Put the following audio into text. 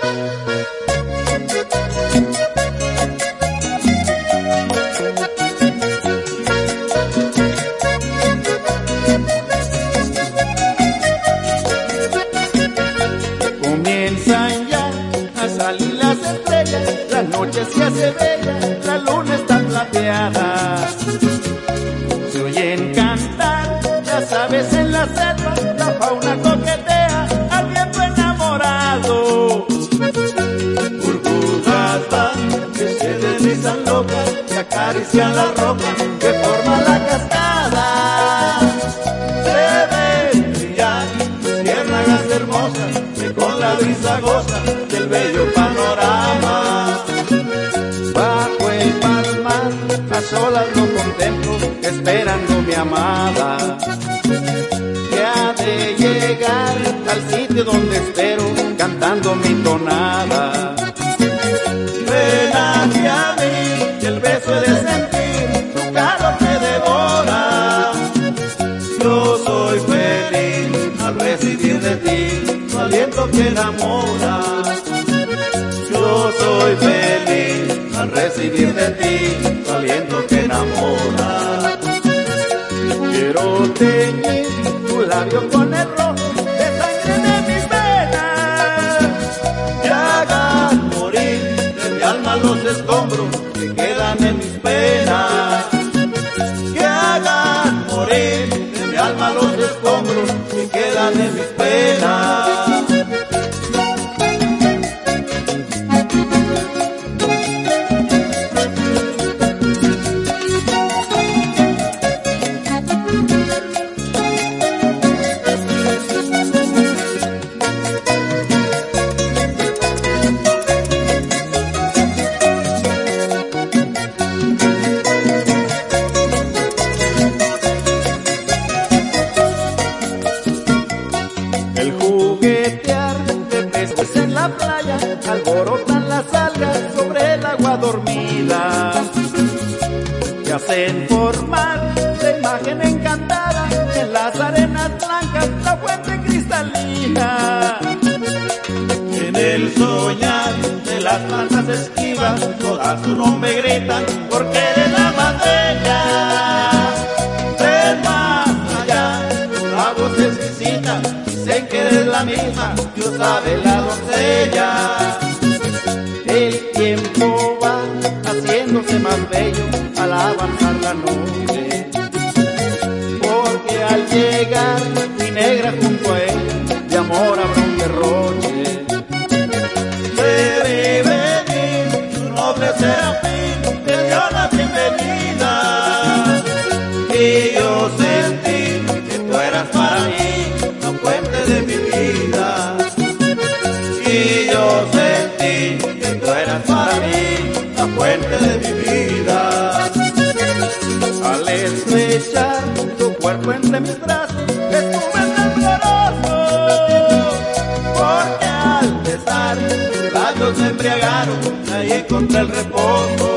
Comienzan ya a salir las estrellas, la noche se hace bella, la luna está plateada. Se oyen cantar las aves en la selva, la fauna coquetea al viento enamorado. Burbujas van que se deslizan locas, que acarician la roca que forma la cascada. Se ven brillar ciérnagas hermosas que con la brisa gozan del bello panorama. Bajo el palmar a solas lo contemplo, esperando mi amada, que ha de llegar al sitio donde espero, cantando mi tonada. Ven hacia mí, que el beso he de sentir, tu calor me devora. Yo soy feliz al recibir de ti tu aliento que enamora. Yo soy feliz al recibir de ti tu aliento que enamora. Quiero teñir tu labio con el rojo de sangre de mis venas, que hagan morir de mi alma los escombros que quedan en mis penas, que hagan morir de mi alma los escombros que quedan en mis penas. El juguetear de peces en la playa, alborotan las algas sobre el agua dormida, que hacen formar la imagen encantada en las arenas blancas, la fuente cristalina. En el soñar de las plantas esquivas, todas tu nombre gritan, porque eres la más bella. Ven más allá, la voz exquisita, dicen que eres la misma, Dios sabe la doncella. El tiempo va haciéndose más bello al avanzar la noche, porque al llegar mi negra junto a ella, de amor habrá un derroche. Debe venir tu noble serafín, te dio la bienvenida, y yo sentí que tú eras para mí la fuente de mi vida, y yo sentí que tú eras para mí la fuente de mi vida. Al estrechar tu cuerpo entre mis brazos, estuve tembloroso, porque al besar tus labios me embriagaron, ahí encontré el reposo.